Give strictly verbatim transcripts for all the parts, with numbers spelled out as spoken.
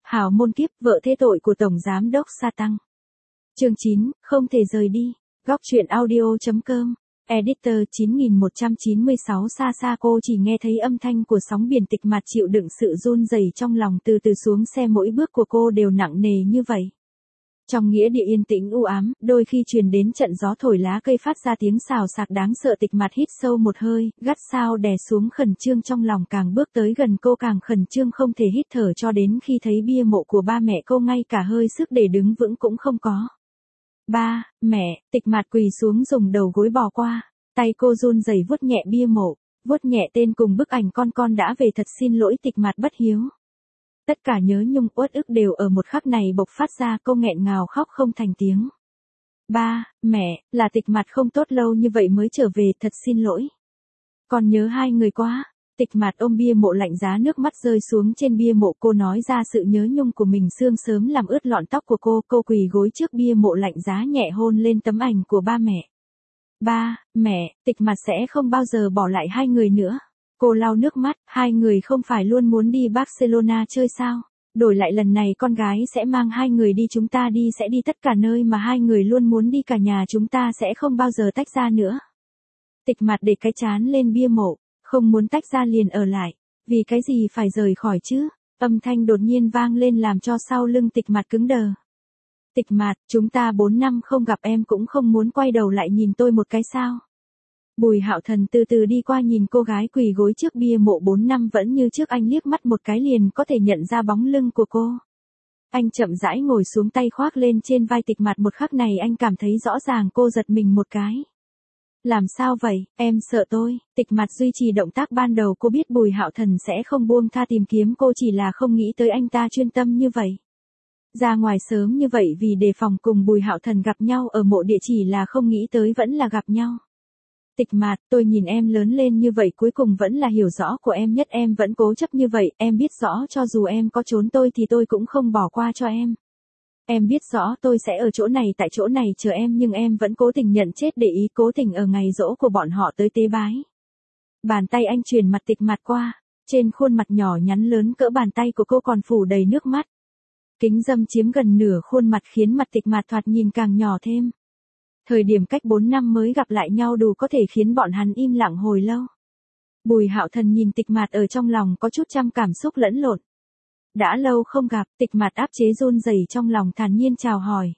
Hào môn kiếp, vợ thế tội của Tổng Giám đốc Sa Tăng. Chương chín, không thể rời đi. Góc truyện audio.com. Editor chín nghìn một trăm chín mươi sáu Sasako chỉ nghe thấy âm thanh của sóng biển Tịch Mạt chịu đựng sự run rẩy trong lòng từ từ xuống xe, mỗi bước của cô đều nặng nề như vậy. Trong nghĩa địa yên tĩnh u ám, đôi khi truyền đến trận gió thổi lá cây phát ra tiếng xào xạc đáng sợ. Tịch Mạt hít sâu một hơi, gắt sao đè xuống khẩn trương trong lòng, càng bước tới gần cô càng khẩn trương không thể hít thở, cho đến khi thấy bia mộ của ba mẹ cô ngay cả hơi sức để đứng vững cũng không có. Ba, mẹ, Tịch Mạt quỳ xuống dùng đầu gối bò qua, tay cô run rẩy vuốt nhẹ bia mộ, vuốt nhẹ tên cùng bức ảnh con con đã về. Thật xin lỗi Tịch Mạt bất hiếu. Tất cả nhớ nhung uất ức đều ở một khắc này bộc phát ra, cô nghẹn ngào khóc không thành tiếng. Ba, mẹ, là Tịch Mạt không tốt, lâu như vậy mới trở về, thật xin lỗi. Con nhớ hai người quá. Tịch Mạt ôm bia mộ lạnh giá, nước mắt rơi xuống trên bia mộ, cô nói ra sự nhớ nhung của mình. Sương sớm làm ướt lọn tóc của cô, cô quỳ gối trước bia mộ lạnh giá nhẹ hôn lên tấm ảnh của ba mẹ. Ba, mẹ, Tịch Mạt sẽ không bao giờ bỏ lại hai người nữa. Cô lau nước mắt, hai người không phải luôn muốn đi Barcelona chơi sao? Đổi lại lần này con gái sẽ mang hai người đi, chúng ta đi sẽ đi tất cả nơi mà hai người luôn muốn đi, cả nhà chúng ta sẽ không bao giờ tách ra nữa. Tịch Mạt để cái trán lên bia mộ, không muốn tách ra liền ở lại, vì cái gì phải rời khỏi chứ? Âm thanh đột nhiên vang lên làm cho sau lưng Tịch Mạt cứng đờ. Tịch Mạt, chúng ta bốn năm không gặp, em cũng không muốn quay đầu lại nhìn tôi một cái sao? Bùi Hạo Thần từ từ đi qua, nhìn cô gái quỳ gối trước bia mộ bốn năm vẫn như trước, anh liếc mắt một cái liền có thể nhận ra bóng lưng của cô. Anh chậm rãi ngồi xuống, tay khoác lên trên vai Tịch Mạt, một khắc này anh cảm thấy rõ ràng cô giật mình một cái. Làm sao vậy, em sợ tôi? Tịch Mạt duy trì động tác ban đầu, cô biết Bùi Hạo Thần sẽ không buông tha tìm kiếm cô, chỉ là không nghĩ tới anh ta chuyên tâm như vậy. Ra ngoài sớm như vậy vì đề phòng cùng Bùi Hạo Thần gặp nhau ở mộ địa, chỉ là không nghĩ tới vẫn là gặp nhau. Tịch Mạt, tôi nhìn em lớn lên như vậy cuối cùng vẫn là hiểu rõ của em nhất, em vẫn cố chấp như vậy, em biết rõ cho dù em có trốn tôi thì tôi cũng không bỏ qua cho em. Em biết rõ tôi sẽ ở chỗ này, tại chỗ này chờ em, nhưng em vẫn cố tình nhận chết để ý, cố tình ở ngày giỗ của bọn họ tới tế bái. Bàn tay anh truyền mặt Tịch Mạt qua, trên khuôn mặt nhỏ nhắn lớn cỡ bàn tay của cô còn phủ đầy nước mắt. Kính râm chiếm gần nửa khuôn mặt khiến mặt Tịch Mạt thoạt nhìn càng nhỏ thêm. Thời điểm cách bốn năm mới gặp lại nhau đủ có thể khiến bọn hắn im lặng hồi lâu. Bùi Hạo Thần nhìn Tịch Mạt ở trong lòng có chút trăm cảm xúc lẫn lộn. Đã lâu không gặp, Tịch Mạt áp chế run rẩy trong lòng, thản nhiên chào hỏi.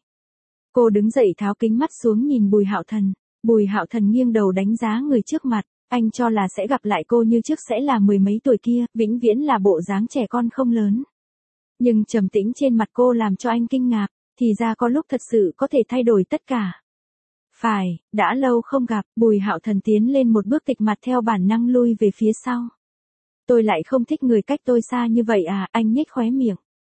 Cô đứng dậy tháo kính mắt xuống nhìn Bùi Hạo Thần. Bùi Hạo Thần nghiêng đầu đánh giá người trước mặt, anh cho là sẽ gặp lại cô như trước, sẽ là mười mấy tuổi kia, vĩnh viễn là bộ dáng trẻ con không lớn. Nhưng trầm tĩnh trên mặt cô làm cho anh kinh ngạc, thì ra có lúc thật sự có thể thay đổi tất cả. Phải, đã lâu không gặp, Bùi Hạo Thần tiến lên một bước, Tịch Mạt theo bản năng lui về phía sau. Tôi lại không thích người cách tôi xa như vậy à, anh nhếch khóe miệng.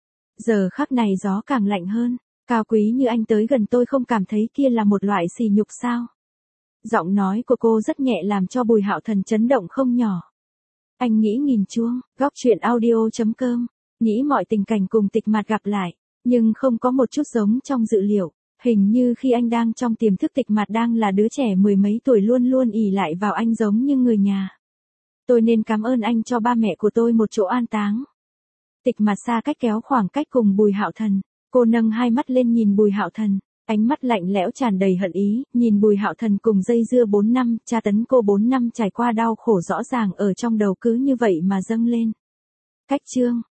Giờ khắc này gió càng lạnh hơn, cao quý như anh tới gần tôi không cảm thấy kia là một loại sỉ nhục sao? Giọng nói của cô rất nhẹ làm cho Bùi Hạo Thần chấn động không nhỏ. Anh nghĩ nghìn chuông, góc truyện audio.com, nghĩ mọi tình cảnh cùng Tịch Mạt gặp lại, nhưng không có một chút giống trong dự liệu. Hình như khi anh đang trong tiềm thức, Tịch Mạt đang là đứa trẻ mười mấy tuổi luôn luôn ỷ lại vào anh giống như người nhà. Tôi nên cảm ơn anh cho ba mẹ của tôi một chỗ an táng. Tịch Mạt xa cách kéo khoảng cách cùng Bùi Hạo Thần, cô nâng hai mắt lên nhìn Bùi Hạo Thần, ánh mắt lạnh lẽo tràn đầy hận ý, nhìn Bùi Hạo Thần cùng dây dưa bốn năm, tra tấn cô bốn năm, trải qua đau khổ rõ ràng ở trong đầu cứ như vậy mà dâng lên. Cách chương